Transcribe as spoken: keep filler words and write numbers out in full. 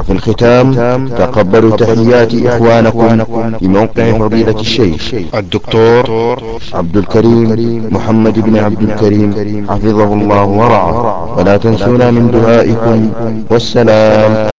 وفي الختام تقبلوا تحيات إخوانكم بموقع فضيلة الشيخ الدكتور عبد الكريم محمد بن عبد الكريم حفظه الله ورعاه، ولا تنسونا من دعائكم، والسلام.